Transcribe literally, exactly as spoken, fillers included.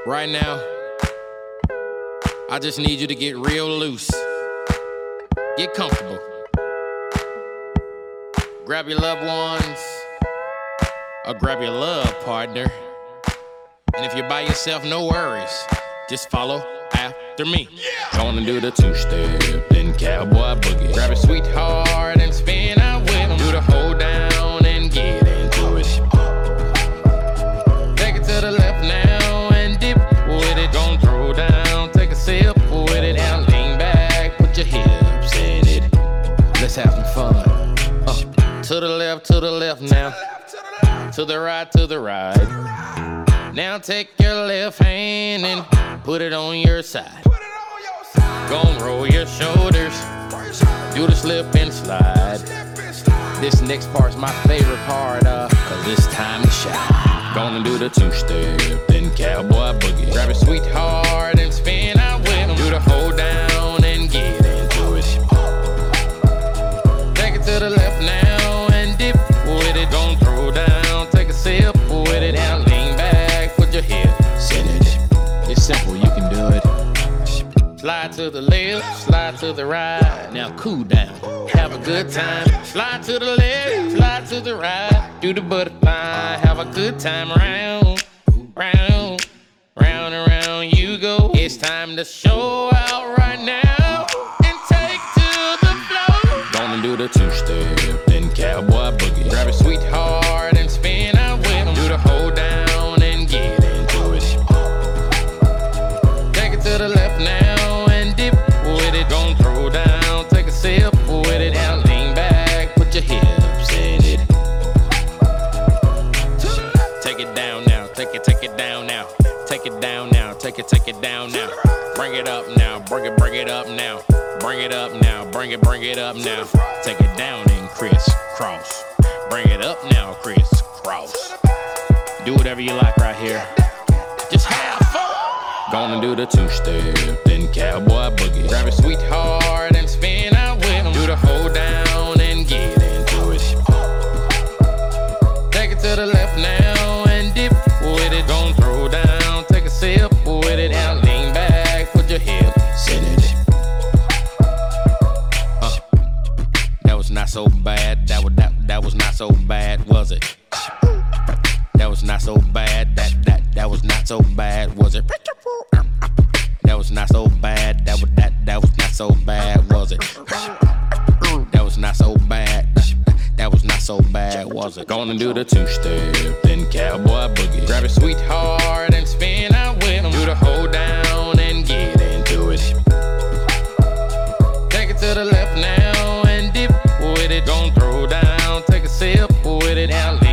Right now, I just need you to get real loose. Get comfortable. Grab your loved ones, or grab your love partner. And if you're by yourself, no worries. Just follow after me. Yeah. Gonna do the two-step, then cowboy boogie. Grab a sweetheart and spin out with him. Do the hold down and get into it. Take it to the left now and dip with it. Gonna throw down, take a sip with it. Now lean back, put your hips in it. Let's have some fun. Uh, to the left, to the left now. To the right, to the right. Now take your left hand and put it on your side. Gon' roll your shoulders, do the slip and slide. This next part's my favorite part, uh, cause it's time to shine. Gonna do the two-step, then cowboy boogie. Grab a sweetheart and spin out with him. Do the hold down and get into it. Take it to the left now and dip with it. Gon' throw down, take a sip with it. Now lean back, put your hips in it. It's simple, you can do it. Slide to the left, slide to the right. Now cool down, have a good time. Slide to the left, slide to the right. Do the butterfly, have a good time. Round, round, round and round you go. It's time to show out right now and take to the floor. Gonna do the two-step, then cowboy boogie. Grab a sweetheart and spin out with him. Do the hold down and get into it. Take it to the left now. Gon' throw down, take a sip with it. Now lean back, put your hips in it. Take it down now, take it, take it down now. Take it down now, take it, take it down now. Bring it up now, bring it, bring it up now. Bring it up now, bring it, bring it up now. Take it down and crisscross. Bring it up now, crisscross. Do whatever you like right here. Just have fun. Gonna do the two-step, then cowboy boogie. Grab a sweetheart and spin out with him. Do the hold down and get into it. Take it to the left now and dip with it. Gon' throw down, take a sip with it. Now lean back, put your hips in it. Uh, that was not so bad. That was that that was not so bad, was it? That was not so bad. That that that was not so bad, was it? That was not so bad. That was that that was not so bad, was it? That was not so bad. That was not so bad, was it? Gonna do the two-step, then cowboy boogie. Grab a sweetheart and spin out with him. Do the hold down and get into it. Take it to the left now and dip with it. Gon' throw down, take a sip with it. Now